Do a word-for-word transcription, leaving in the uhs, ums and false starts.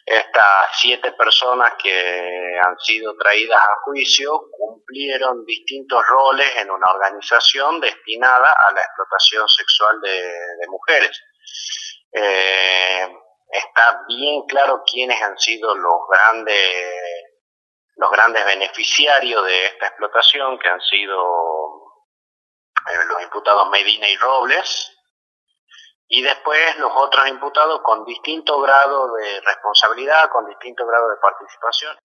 Estas siete personas que han sido traídas a juicio cumplieron distintos roles en una organización destinada a la explotación sexual de, de mujeres. Eh, está bien claro quiénes han sido los grandes, los grandes beneficiarios de esta explotación, que han sido eh, los imputados Medina y Robles, y después los otros imputados con distinto grado de responsabilidad, con distinto grado de participación.